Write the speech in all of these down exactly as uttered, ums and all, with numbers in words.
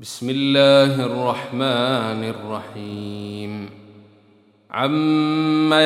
بسم الله الرحمن الرحيم. عم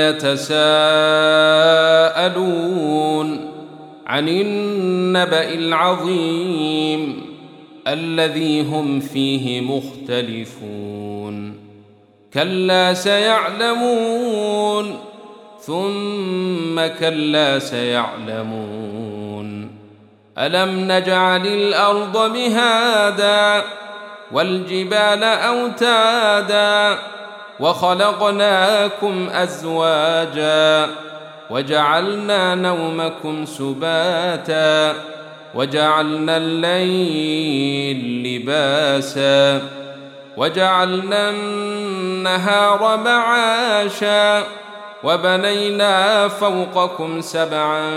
يتساءلون عن النبأ العظيم الذي هم فيه مختلفون. كلا سيعلمون ثم كلا سيعلمون. ألم نجعل الأرض مهادا والجبال أوتادا وخلقناكم أزواجا وجعلنا نومكم سباتا وجعلنا الليل لباسا وجعلنا النهار معاشا وبنينا فوقكم سبعا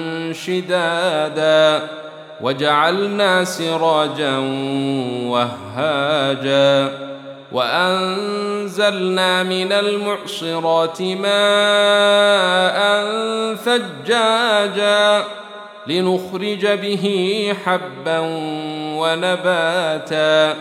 شدادا وجعلنا سراجا وهاجا وأنزلنا من المعصرات ماء ثجاجا لنخرج به حبا ونباتا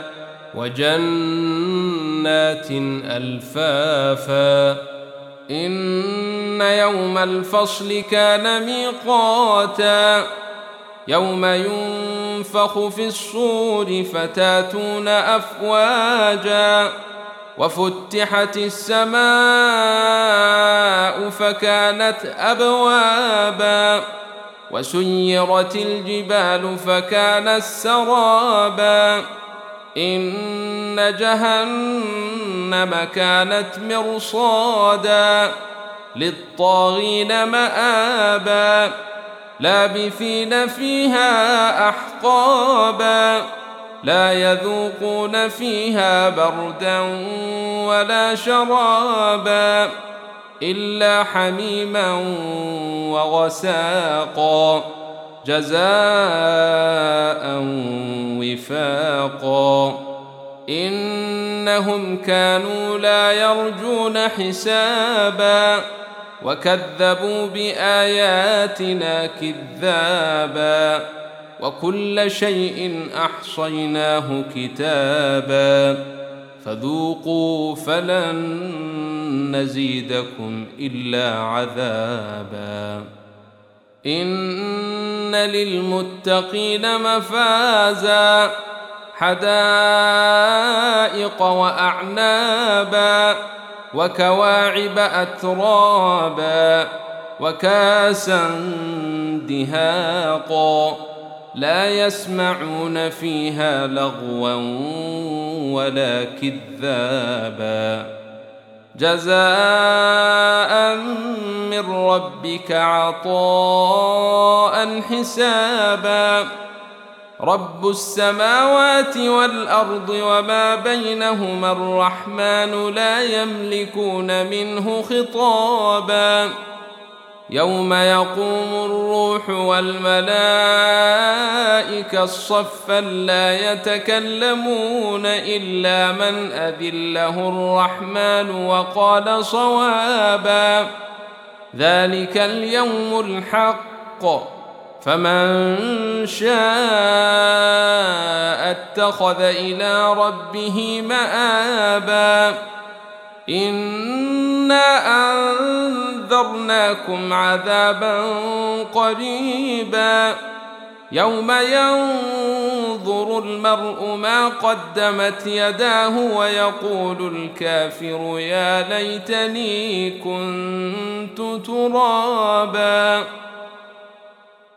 وجنات ألفافا. إن يوم الفصل كان ميقاتا يوم ينفخ في الصور فتاتون أفواجا وفتحت السماء فكانت أبوابا وسيرت الجبال فكانت سرابا. إن جهنم كانت مرصادا للطاغين مآبا لابثين فيها أحقابا لا يذوقون فيها بردا ولا شرابا إلا حميما وغساقا جزاء وفاقا. إنهم كانوا لا يرجون حسابا وكذبوا بآياتنا كذابا وكل شيء أحصيناه كتابا فذوقوا فلن نزيدكم إلا عذابا. إن للمتقين مفازا حدائق وأعنابا وكواعب أترابا وكاسا دهاقا لا يسمعون فيها لغوا ولا كذابا جزاء من ربك عطاء حسابا. رب السماوات والأرض وما بينهما الرحمن لا يملكون منه خطابا. يوم يقوم الروح والملائكة صفا لا يتكلمون إلا من أذن له الرحمن وقال صوابا. ذلك اليوم الحق فمن شاء اتخذ إلى ربه مآبا. إنا أنذرناكم عذابا قريبا يوم ينظر المرء ما قدمت يداه ويقول الكافر يا ليتني كنت ترابا.